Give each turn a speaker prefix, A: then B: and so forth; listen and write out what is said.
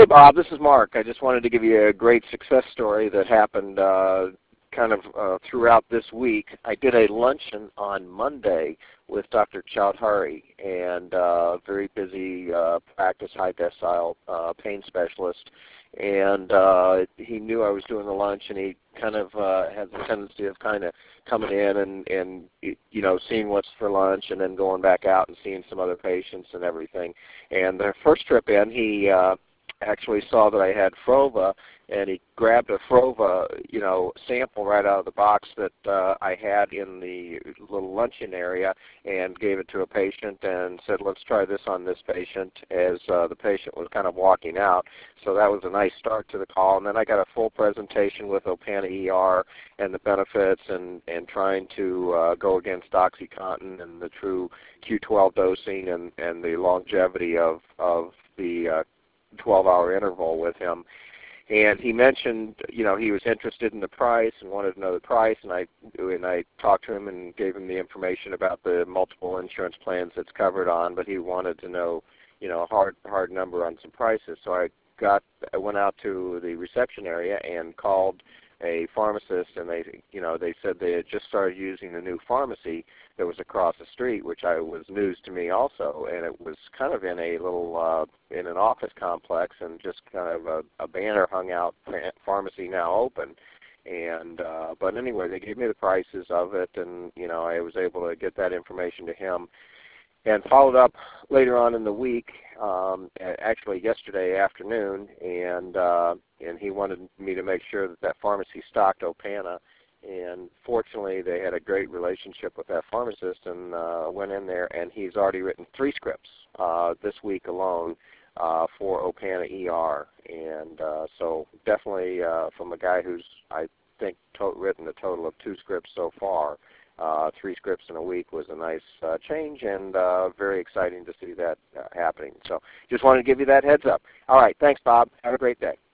A: Hey, Bob, this is Mark. I just wanted to give you a great success story that happened throughout this week. I did a luncheon on Monday with Dr. Chowdhury, and very busy practice, high decile pain specialist. And he knew I was doing the lunch, and he kind of has a tendency of kind of coming in and seeing what's for lunch and then going back out and seeing some other patients and everything. And the first trip in, he actually saw that I had Frova, and he grabbed a Frova, sample right out of the box that I had in the little luncheon area and gave it to a patient and said, let's try this on this patient as the patient was kind of walking out. So that was a nice start to the call. And then I got a full presentation with Opana ER and the benefits and trying to go against OxyContin and the true Q12 dosing and the longevity of the 12-hour interval with him. And he mentioned, he was interested in the price and wanted to know the price, and I talked to him and gave him the information about the multiple insurance plans it's covered on, but he wanted to know, a hard number on some prices. So I went out to the reception area and called a pharmacist, and they said they had just started using the new pharmacy that was across the street, which was news to me also, and it was kind of in a little in an office complex, and just kind of a banner hung out, pharmacy now open. And but anyway, they gave me the prices of it, and I was able to get that information to him. And followed up later on in the week, actually yesterday afternoon, and he wanted me to make sure that pharmacy stocked Opana. And fortunately, they had a great relationship with that pharmacist, and went in there, and he's already written 3 scripts this week alone for Opana ER. And so definitely from a guy who's, I think, written a total of 2 scripts so far, 3 scripts in a week was a nice change, and very exciting to see that happening. So just wanted to give you that heads up. All right, thanks, Bob. Have a great day.